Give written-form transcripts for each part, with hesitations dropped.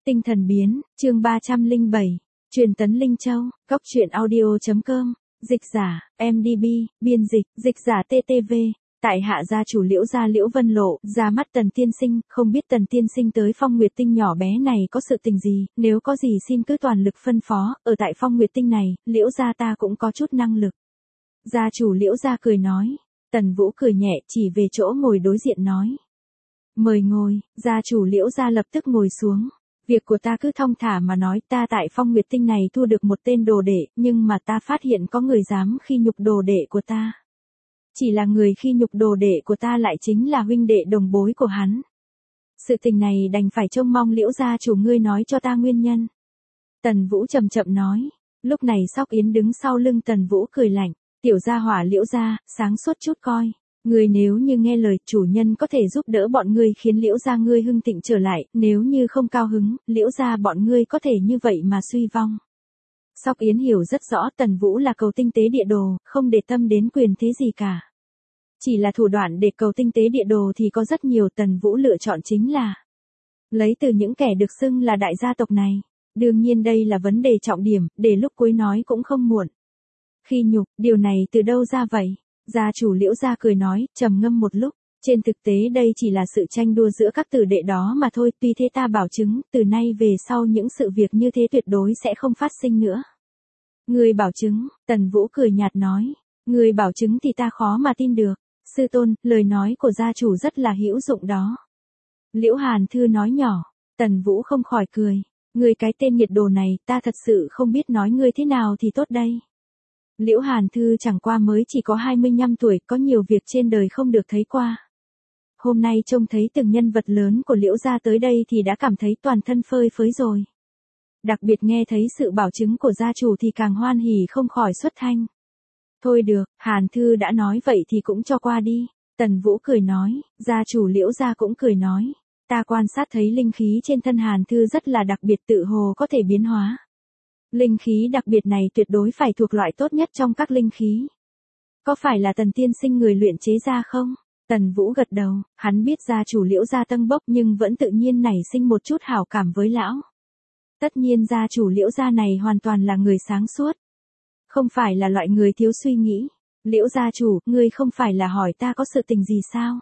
Tinh thần biến, chương 307, truyền tấn Linh Châu, Cốc truyện audio.com, dịch giả, MDB, biên dịch, dịch giả TTV, tại hạ gia chủ Liễu gia Liễu Vân Lộ, ra mắt Tần tiên sinh, không biết Tần tiên sinh tới Phong Nguyệt Tinh nhỏ bé này có sự tình gì, nếu có gì xin cứ toàn lực phân phó, ở tại Phong Nguyệt Tinh này, Liễu gia ta cũng có chút năng lực. Gia chủ Liễu gia cười nói, Tần Vũ cười nhẹ chỉ về chỗ ngồi đối diện nói. Mời ngồi, gia chủ Liễu gia lập tức ngồi xuống. Việc của ta cứ thong thả mà nói, ta tại Phong Nguyệt Tinh này thu được một tên đồ đệ, nhưng mà ta phát hiện có người dám khi nhục đồ đệ của ta. Chỉ là người khi nhục đồ đệ của ta lại chính là huynh đệ đồng bối của hắn. Sự tình này đành phải trông mong Liễu gia chủ ngươi nói cho ta nguyên nhân. Tần Vũ chậm chậm nói. Lúc này Sóc Yến đứng sau lưng Tần Vũ cười lạnh. Tiểu gia hỏa Liễu gia, sáng suốt chút coi. Ngươi nếu như nghe lời chủ nhân có thể giúp đỡ bọn ngươi khiến Liễu gia ngươi hưng thịnh trở lại, nếu như không cao hứng, Liễu gia bọn ngươi có thể như vậy mà suy vong. Sóc Yến hiểu rất rõ Tần Vũ là cầu tinh tế địa đồ, không để tâm đến quyền thế gì cả. Chỉ là thủ đoạn để cầu tinh tế địa đồ thì có rất nhiều, Tần Vũ lựa chọn chính là lấy từ những kẻ được xưng là đại gia tộc này. Đương nhiên đây là vấn đề trọng điểm, để lúc cuối nói cũng không muộn. Khi nhục, điều này từ đâu ra vậy? Gia chủ Liễu gia cười nói, trầm ngâm một lúc, trên thực tế đây chỉ là sự tranh đua giữa các tử đệ đó mà thôi, tuy thế ta bảo chứng, từ nay về sau những sự việc như thế tuyệt đối sẽ không phát sinh nữa. Người bảo chứng, Tần Vũ cười nhạt nói, người bảo chứng thì ta khó mà tin được, sư tôn, lời nói của gia chủ rất là hữu dụng đó. Liễu Hàn Thư nói nhỏ, Tần Vũ không khỏi cười, người cái tên nhiệt đồ này, ta thật sự không biết nói ngươi thế nào thì tốt đây. Liễu Hàn Thư chẳng qua mới chỉ có 25 tuổi, có nhiều việc trên đời không được thấy qua. Hôm nay trông thấy từng nhân vật lớn của Liễu gia tới đây thì đã cảm thấy toàn thân phơi phới rồi. Đặc biệt nghe thấy sự bảo chứng của gia chủ thì càng hoan hỉ không khỏi xuất thanh. Thôi được, Hàn Thư đã nói vậy thì cũng cho qua đi. Tần Vũ cười nói, gia chủ Liễu gia cũng cười nói. Ta quan sát thấy linh khí trên thân Hàn Thư rất là đặc biệt, tự hồ có thể biến hóa. Linh khí đặc biệt này tuyệt đối phải thuộc loại tốt nhất trong các linh khí. Có phải là Tần tiên sinh người luyện chế ra không? Tần Vũ gật đầu, hắn biết gia chủ Liễu gia tâng bốc nhưng vẫn tự nhiên nảy sinh một chút hảo cảm với lão. Tất nhiên gia chủ Liễu gia này hoàn toàn là người sáng suốt. Không phải là loại người thiếu suy nghĩ. Liễu gia chủ, ngươi không phải là hỏi ta có sự tình gì sao?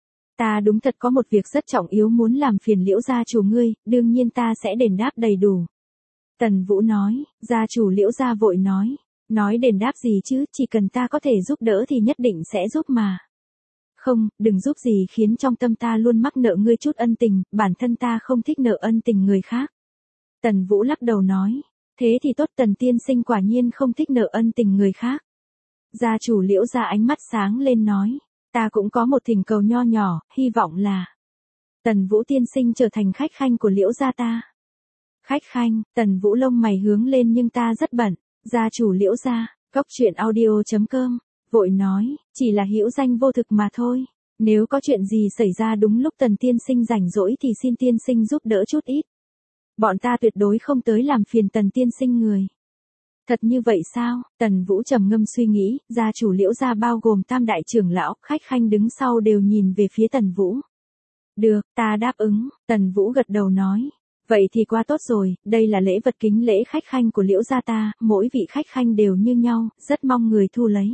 Ta đúng thật có một việc rất trọng yếu muốn làm phiền Liễu gia chủ ngươi, đương nhiên ta sẽ đền đáp đầy đủ. Tần Vũ nói, gia chủ Liễu gia vội nói đền đáp gì chứ, chỉ cần ta có thể giúp đỡ thì nhất định sẽ giúp mà. Không, đừng giúp gì khiến trong tâm ta luôn mắc nợ ngươi chút ân tình, bản thân ta không thích nợ ân tình người khác. Tần Vũ lắc đầu nói, thế thì tốt, Tần tiên sinh quả nhiên không thích nợ ân tình người khác. Gia chủ Liễu gia ánh mắt sáng lên nói, ta cũng có một thỉnh cầu nho nhỏ, hy vọng là Tần Vũ tiên sinh trở thành khách khanh của Liễu gia ta. Khách khanh, Tần Vũ lông mày hướng lên, nhưng ta rất bận. Gia chủ Liễu gia, Cốc truyện audio.com, vội nói, chỉ là hữu danh vô thực mà thôi. Nếu có chuyện gì xảy ra đúng lúc Tần tiên sinh rảnh rỗi thì xin tiên sinh giúp đỡ chút ít. Bọn ta tuyệt đối không tới làm phiền Tần tiên sinh người. Thật như vậy sao? Tần Vũ trầm ngâm suy nghĩ, gia chủ Liễu gia bao gồm tam đại trưởng lão, khách khanh đứng sau đều nhìn về phía Tần Vũ. Được, ta đáp ứng, Tần Vũ gật đầu nói. Vậy thì quá tốt rồi, đây là lễ vật kính lễ khách khanh của Liễu gia ta, mỗi vị khách khanh đều như nhau, rất mong người thu lấy.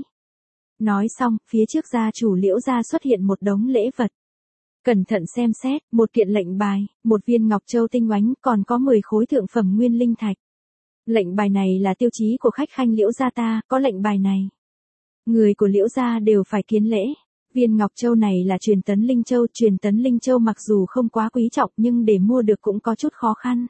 Nói xong, phía trước gia chủ Liễu gia xuất hiện một đống lễ vật. Cẩn thận xem xét, một kiện lệnh bài, một viên ngọc châu tinh oánh, còn có 10 khối thượng phẩm nguyên linh thạch. Lệnh bài này là tiêu chí của khách khanh Liễu gia ta, có lệnh bài này, người của Liễu gia đều phải kiến lễ. Viên ngọc châu này là truyền tấn linh châu mặc dù không quá quý trọng nhưng để mua được cũng có chút khó khăn.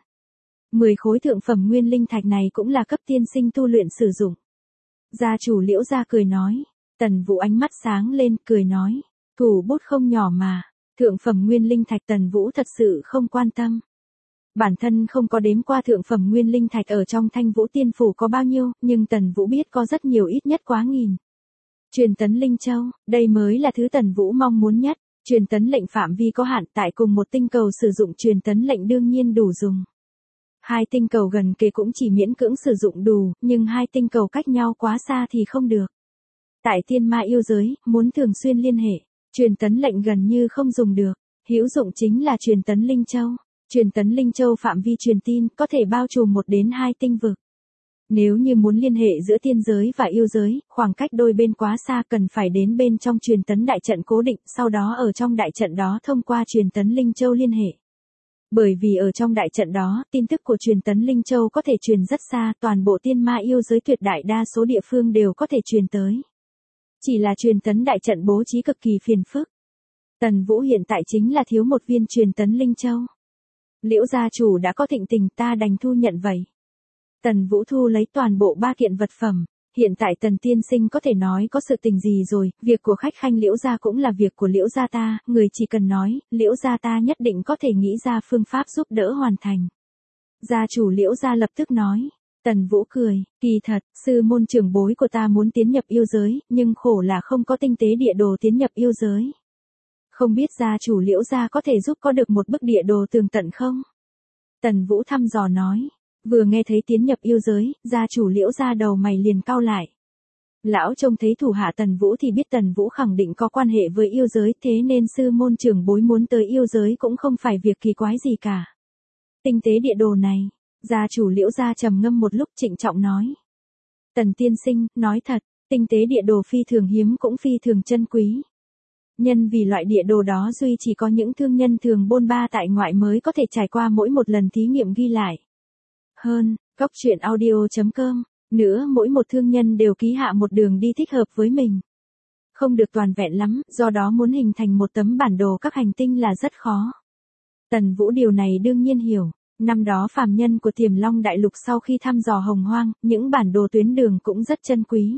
10 khối thượng phẩm nguyên linh thạch này cũng là cấp tiên sinh tu luyện sử dụng. Gia chủ Liễu gia cười nói, Tần Vũ ánh mắt sáng lên, cười nói, thủ bút không nhỏ mà, thượng phẩm nguyên linh thạch Tần Vũ thật sự không quan tâm. Bản thân không có đếm qua thượng phẩm nguyên linh thạch ở trong Thanh Vũ Tiên Phủ có bao nhiêu, nhưng Tần Vũ biết có rất nhiều, ít nhất quá nghìn. Truyền tấn Linh Châu, đây mới là thứ Tần Vũ mong muốn nhất. Truyền tấn lệnh phạm vi có hạn, tại cùng một tinh cầu sử dụng truyền tấn lệnh đương nhiên đủ dùng. Hai tinh cầu gần kề cũng chỉ miễn cưỡng sử dụng đủ, nhưng hai tinh cầu cách nhau quá xa thì không được. Tại thiên ma yêu giới, muốn thường xuyên liên hệ, truyền tấn lệnh gần như không dùng được. Hữu dụng chính là truyền tấn Linh Châu. Truyền tấn Linh Châu phạm vi truyền tin có thể bao trùm 1 đến 2 tinh vực. Nếu như muốn liên hệ giữa tiên giới và yêu giới, khoảng cách đôi bên quá xa cần phải đến bên trong truyền tấn đại trận cố định, sau đó ở trong đại trận đó thông qua truyền tấn Linh Châu liên hệ. Bởi vì ở trong đại trận đó, tin tức của truyền tấn Linh Châu có thể truyền rất xa, toàn bộ tiên ma yêu giới tuyệt đại đa số địa phương đều có thể truyền tới. Chỉ là truyền tấn đại trận bố trí cực kỳ phiền phức. Tần Vũ hiện tại chính là thiếu một viên truyền tấn Linh Châu. Liễu gia chủ đã có thịnh tình, ta đành thu nhận vậy. Tần Vũ thu lấy toàn bộ 3 kiện vật phẩm. Hiện tại Tần tiên sinh có thể nói có sự tình gì rồi, việc của khách khanh Liễu gia cũng là việc của Liễu gia ta, người chỉ cần nói, Liễu gia ta nhất định có thể nghĩ ra phương pháp giúp đỡ hoàn thành. Gia chủ Liễu gia lập tức nói. Tần Vũ cười, kỳ thật, sư môn trưởng bối của ta muốn tiến nhập yêu giới, nhưng khổ là không có tinh tế địa đồ tiến nhập yêu giới. Không biết gia chủ Liễu gia có thể giúp có được một bức địa đồ tường tận không? Tần Vũ thăm dò nói. Vừa nghe thấy tiến nhập yêu giới, gia chủ Liễu gia đầu mày liền cau lại. Lão trông thấy thủ hạ Tần Vũ thì biết Tần Vũ khẳng định có quan hệ với yêu giới, thế nên sư môn trưởng bối muốn tới yêu giới cũng không phải việc kỳ quái gì cả. Tinh tế địa đồ này, gia chủ Liễu gia trầm ngâm một lúc trịnh trọng nói. Tần tiên sinh, nói thật, tinh tế địa đồ phi thường hiếm cũng phi thường chân quý. Nhân vì loại địa đồ đó duy chỉ có những thương nhân thường bôn ba tại ngoại mới có thể trải qua mỗi một lần thí nghiệm ghi lại. Hơn, Cóc Truyện Audio.com, nữa mỗi một thương nhân đều ký hạ một đường đi thích hợp với mình. Không được toàn vẹn lắm, do đó muốn hình thành một tấm bản đồ các hành tinh là rất khó. Tần Vũ điều này đương nhiên hiểu, năm đó phàm nhân của Tiềm Long Đại Lục sau khi thăm dò Hồng Hoang, những bản đồ tuyến đường cũng rất chân quý.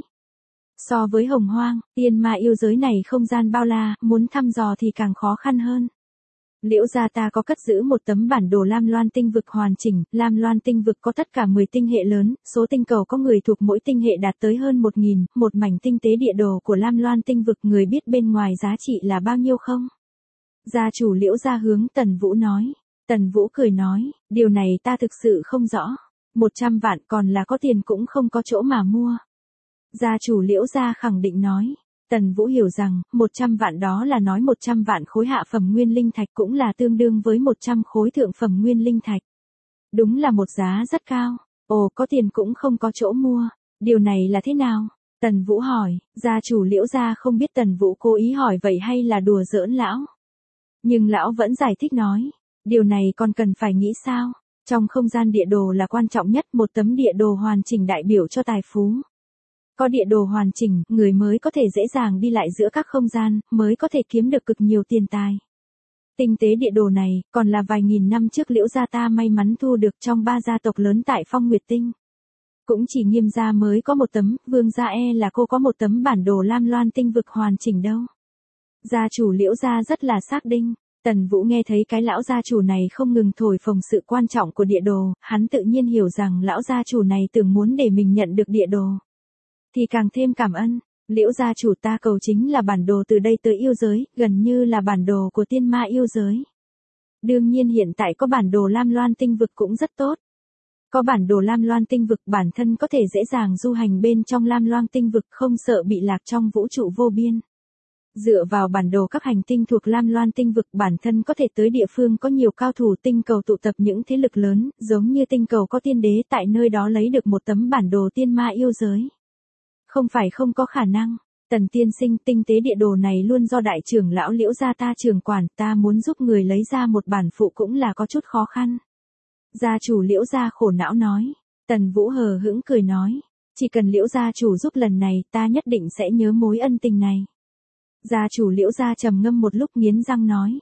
So với Hồng Hoang, tiên ma yêu giới này không gian bao la, muốn thăm dò thì càng khó khăn hơn. Liễu gia ta có cất giữ một tấm bản đồ Lam Loan tinh vực hoàn chỉnh, Lam Loan tinh vực có tất cả 10 tinh hệ lớn, số tinh cầu có người thuộc mỗi tinh hệ đạt tới hơn 1000, một mảnh tinh tế địa đồ của Lam Loan tinh vực người biết bên ngoài giá trị là bao nhiêu không? Gia chủ Liễu gia hướng Tần Vũ nói. Tần Vũ cười nói, điều này ta thực sự không rõ. 100 vạn còn là có tiền cũng không có chỗ mà mua. Gia chủ Liễu gia khẳng định nói. Tần Vũ hiểu rằng, 100 vạn đó là nói 100 vạn khối hạ phẩm nguyên linh thạch cũng là tương đương với 100 khối thượng phẩm nguyên linh thạch. Đúng là một giá rất cao. Ồ, có tiền cũng không có chỗ mua. Điều này là thế nào? Tần Vũ hỏi, gia chủ Liễu gia không biết Tần Vũ cố ý hỏi vậy hay là đùa giỡn lão. Nhưng lão vẫn giải thích nói, điều này còn cần phải nghĩ sao? Trong không gian địa đồ là quan trọng nhất, một tấm địa đồ hoàn chỉnh đại biểu cho tài phú. Có địa đồ hoàn chỉnh, người mới có thể dễ dàng đi lại giữa các không gian, mới có thể kiếm được cực nhiều tiền tài. Tinh tế địa đồ này, còn là vài nghìn năm trước Liễu gia ta may mắn thu được trong 3 gia tộc lớn tại Phong Nguyệt Tinh. Cũng chỉ Nghiêm gia mới có một tấm, Vương gia là cô có một tấm bản đồ Lam Loan tinh vực hoàn chỉnh đâu. Gia chủ Liễu gia rất là xác định. Tần Vũ nghe thấy cái lão gia chủ này không ngừng thổi phồng sự quan trọng của địa đồ, hắn tự nhiên hiểu rằng lão gia chủ này tưởng muốn để mình nhận được địa đồ. Thì càng thêm cảm ơn, Liễu gia chủ ta cầu chính là bản đồ từ đây tới yêu giới, gần như là bản đồ của tiên ma yêu giới. Đương nhiên hiện tại có bản đồ Lam Loan tinh vực cũng rất tốt. Có bản đồ Lam Loan tinh vực bản thân có thể dễ dàng du hành bên trong Lam Loan tinh vực không sợ bị lạc trong vũ trụ vô biên. Dựa vào bản đồ các hành tinh thuộc Lam Loan tinh vực bản thân có thể tới địa phương có nhiều cao thủ tinh cầu tụ tập những thế lực lớn, giống như tinh cầu có tiên đế tại nơi đó lấy được một tấm bản đồ tiên ma yêu giới. Không phải không có khả năng. Tần tiên sinh, tinh tế địa đồ này luôn do đại trưởng lão Liễu gia ta trưởng quản, ta muốn giúp người lấy ra một bản phụ cũng là có chút khó khăn. Gia chủ Liễu gia khổ não nói. Tần Vũ hờ hững cười nói, chỉ cần Liễu gia chủ giúp lần này, ta nhất định sẽ nhớ mối ân tình này. Gia chủ Liễu gia trầm ngâm một lúc nghiến răng nói.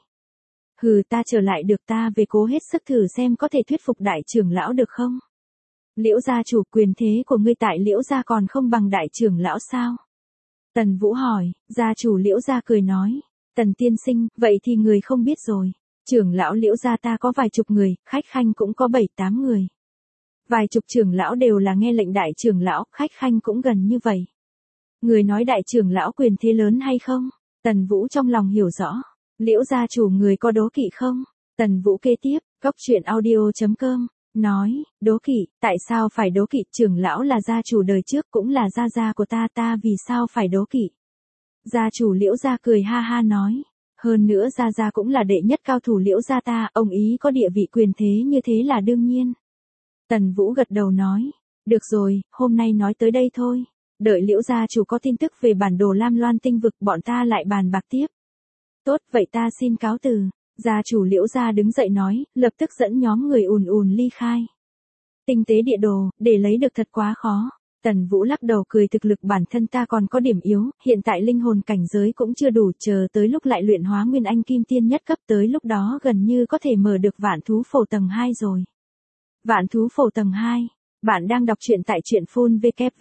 Hừ, ta trở lại được, ta về cố hết sức thử xem có thể thuyết phục đại trưởng lão được không? Liễu gia chủ, quyền thế của ngươi tại Liễu gia còn không bằng đại trưởng lão sao? Tần Vũ hỏi. Gia chủ Liễu gia cười nói. Tần tiên sinh, vậy thì người không biết rồi. Trưởng lão Liễu gia ta có vài chục người, khách khanh cũng có 7-8 người. Vài chục trưởng lão đều là nghe lệnh đại trưởng lão, khách khanh cũng gần như vậy. Người nói đại trưởng lão quyền thế lớn hay không? Tần Vũ trong lòng hiểu rõ. Liễu gia chủ, người có đố kỵ không? Tần Vũ kế tiếp, Cóc Truyện Audio.com, nói, đố kỵ, tại sao phải đố kỵ? Trưởng lão là gia chủ đời trước cũng là gia của ta, ta vì sao phải đố kỵ? Gia chủ Liễu gia cười ha ha nói, Hơn nữa Gia Gia cũng là đệ nhất cao thủ Liễu gia ta, ông ý có địa vị quyền thế như thế là đương nhiên. Tần Vũ gật đầu nói, được rồi, hôm nay nói tới đây thôi. Đợi Liễu gia chủ có tin tức về bản đồ Lam Loan tinh vực bọn ta lại bàn bạc tiếp. Tốt, vậy ta xin cáo từ. Gia chủ Liễu gia đứng dậy nói, lập tức dẫn nhóm người ùn ùn ly khai. Tinh tế địa đồ, để lấy được thật quá khó. Tần Vũ lắc đầu cười, thực lực bản thân ta còn có điểm yếu, hiện tại linh hồn cảnh giới cũng chưa đủ, chờ tới lúc lại luyện hóa Nguyên Anh Kim Tiên nhất cấp, tới lúc đó gần như có thể mở được Vạn Thú Phổ tầng 2 rồi. Vạn Thú Phổ tầng 2. Bạn đang đọc truyện tại truyện phun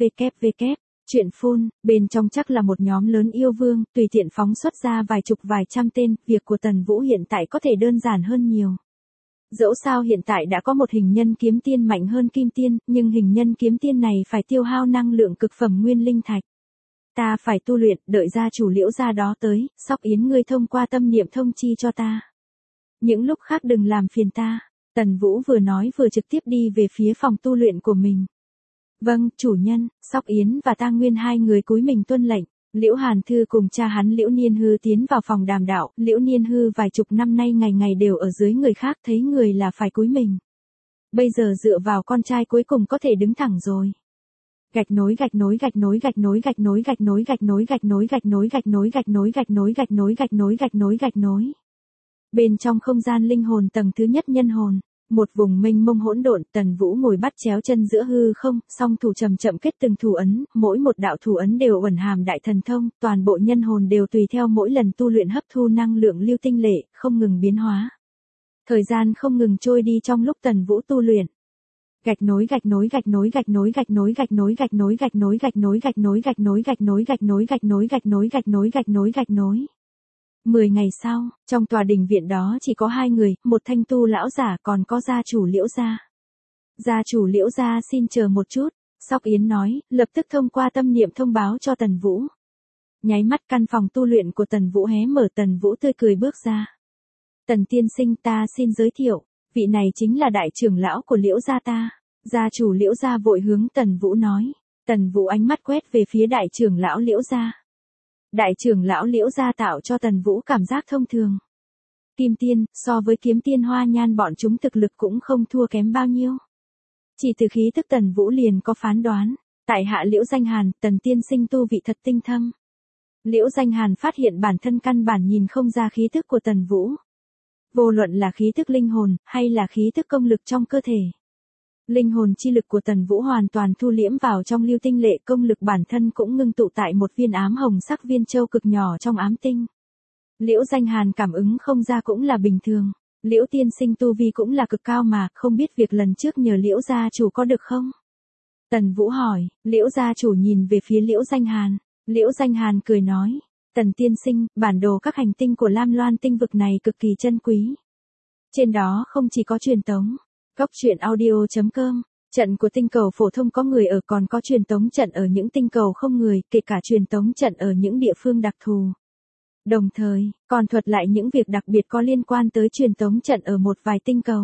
www. Truyện phun, bên trong chắc là một nhóm lớn yêu vương, tùy tiện phóng xuất ra vài chục vài trăm tên, việc của Tần Vũ hiện tại có thể đơn giản hơn nhiều. Dẫu sao hiện tại đã có một hình nhân kiếm tiên mạnh hơn kim tiên, nhưng hình nhân kiếm tiên này phải tiêu hao năng lượng cực phẩm nguyên linh thạch. Ta phải tu luyện, đợi gia chủ Liễu gia đó tới, Sóc Yến ngươi thông qua tâm niệm thông chi cho ta. Những lúc khác đừng làm phiền ta. Tần Vũ vừa nói vừa trực tiếp đi về phía phòng tu luyện của mình. Vâng, chủ nhân. Sóc Yến và Tang Nguyên hai người cúi mình tuân lệnh. Liễu Hàn Thư cùng cha hắn Liễu Niên Hư tiến vào phòng đàm đạo, Liễu Niên Hư vài chục năm nay ngày ngày đều ở dưới người khác, thấy người là phải cúi mình. Bây giờ dựa vào con trai cuối cùng có thể đứng thẳng rồi. Gạch nối gạch nối gạch nối gạch nối gạch nối gạch nối gạch nối gạch nối gạch nối gạch nối gạch nối gạch nối gạch nối gạch nối gạch nối gạch nối. Bên trong không gian linh hồn tầng thứ nhất nhân hồn, một vùng mênh mông hỗn độn, Tần Vũ ngồi bắt chéo chân giữa hư không, song thủ chậm chậm kết từng thủ ấn, mỗi một đạo thủ ấn đều ẩn hàm đại thần thông, toàn bộ nhân hồn đều tùy theo mỗi lần tu luyện hấp thu năng lượng lưu tinh lệ, không ngừng biến hóa. Thời gian không ngừng trôi đi trong lúc Tần Vũ tu luyện. Gạch nối gạch nối gạch nối gạch nối gạch nối gạch nối gạch nối gạch nối gạch nối gạch nối gạch nối gạch nối gạch nối gạch nối gạch nối gạch nối gạch nối gạch nối. 10 ngày sau, trong tòa đình viện đó chỉ có 2 người, một thanh tu lão giả còn có gia chủ Liễu gia. Gia chủ Liễu gia xin chờ một chút, Sóc Yến nói, lập tức thông qua tâm niệm thông báo cho Tần Vũ. Nháy mắt căn phòng tu luyện của Tần Vũ hé mở, Tần Vũ tươi cười bước ra. Tần tiên sinh, ta xin giới thiệu, vị này chính là đại trưởng lão của Liễu gia ta. Gia chủ Liễu gia vội hướng Tần Vũ nói. Tần Vũ ánh mắt quét về phía đại trưởng lão Liễu gia. Đại trưởng lão Liễu gia tạo cho Tần Vũ cảm giác thông thường. Kim tiên, so với kiếm tiên Hoa Nhan bọn chúng thực lực cũng không thua kém bao nhiêu. Chỉ từ khí tức Tần Vũ liền có phán đoán. Tại hạ Liễu Danh Hàn, Tần tiên sinh tu vị thật tinh thâm. Liễu Danh Hàn phát hiện bản thân căn bản nhìn không ra khí tức của Tần Vũ. Vô luận là khí tức linh hồn, hay là khí tức công lực trong cơ thể. Linh hồn chi lực của Tần Vũ hoàn toàn thu liễm vào trong lưu tinh lệ, công lực bản thân cũng ngưng tụ tại một viên ám hồng sắc viên châu cực nhỏ trong ám tinh. Liễu Danh Hàn cảm ứng không ra cũng là bình thường. Liễu tiên sinh tu vi cũng là cực cao mà, không biết việc lần trước nhờ Liễu gia chủ có được không? Tần Vũ hỏi, Liễu gia chủ nhìn về phía Liễu Danh Hàn. Liễu Danh Hàn cười nói, Tần tiên sinh, bản đồ các hành tinh của Lam Loan tinh vực này cực kỳ chân quý. Trên đó không chỉ có truyền tống. Góc truyện audio.com, trận của tinh cầu phổ thông có người ở, còn có truyền tống trận ở những tinh cầu không người, kể cả truyền tống trận ở những địa phương đặc thù. Đồng thời, còn thuật lại những việc đặc biệt có liên quan tới truyền tống trận ở một vài tinh cầu.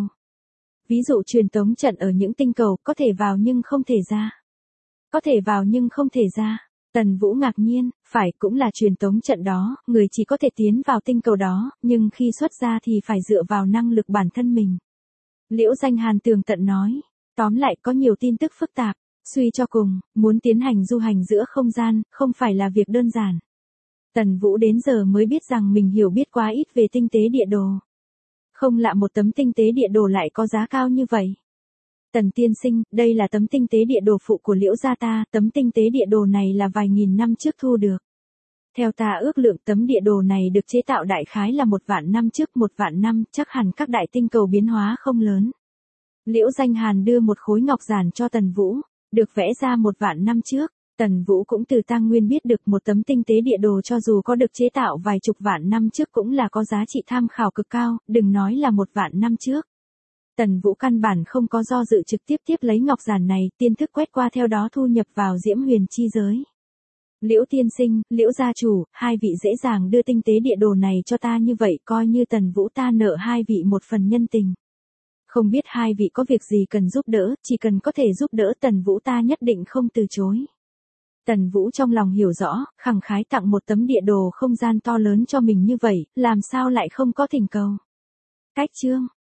Ví dụ truyền tống trận ở những tinh cầu có thể vào nhưng không thể ra. Có thể vào nhưng không thể ra. Tần Vũ ngạc nhiên, phải, cũng là truyền tống trận đó, người chỉ có thể tiến vào tinh cầu đó, nhưng khi xuất ra thì phải dựa vào năng lực bản thân mình. Liễu Danh Hàn tường tận nói, tóm lại có nhiều tin tức phức tạp, suy cho cùng, muốn tiến hành du hành giữa không gian, không phải là việc đơn giản. Tần Vũ đến giờ mới biết rằng mình hiểu biết quá ít về tinh tế địa đồ. Không lạ một tấm tinh tế địa đồ lại có giá cao như vậy. Tần tiên sinh, đây là tấm tinh tế địa đồ phụ của Liễu gia ta, tấm tinh tế địa đồ này là vài nghìn năm trước thu được. Theo ta ước lượng tấm địa đồ này được chế tạo đại khái là 1.000 năm trước, 1.000 năm, chắc hẳn các đại tinh cầu biến hóa không lớn. Liễu Danh Hàn đưa một khối ngọc giản cho Tần Vũ, được vẽ ra 1.000 năm trước. Tần Vũ cũng từ Tang Nguyên biết được một tấm tinh tế địa đồ cho dù có được chế tạo vài chục vạn năm trước cũng là có giá trị tham khảo cực cao, đừng nói là 1.000 năm trước. Tần Vũ căn bản không có do dự, trực tiếp lấy ngọc giản này, tiên thức quét qua, theo đó thu nhập vào Diễm Huyền chi giới. Liễu tiên sinh, Liễu gia chủ, hai vị dễ dàng đưa tinh tế địa đồ này cho ta như vậy, coi như Tần Vũ ta nợ hai vị một phần nhân tình. Không biết hai vị có việc gì cần giúp đỡ, chỉ cần có thể giúp đỡ Tần Vũ ta nhất định không từ chối. Tần Vũ trong lòng hiểu rõ, khẳng khái tặng một tấm địa đồ không gian to lớn cho mình như vậy, làm sao lại không có thỉnh cầu. Cách chương.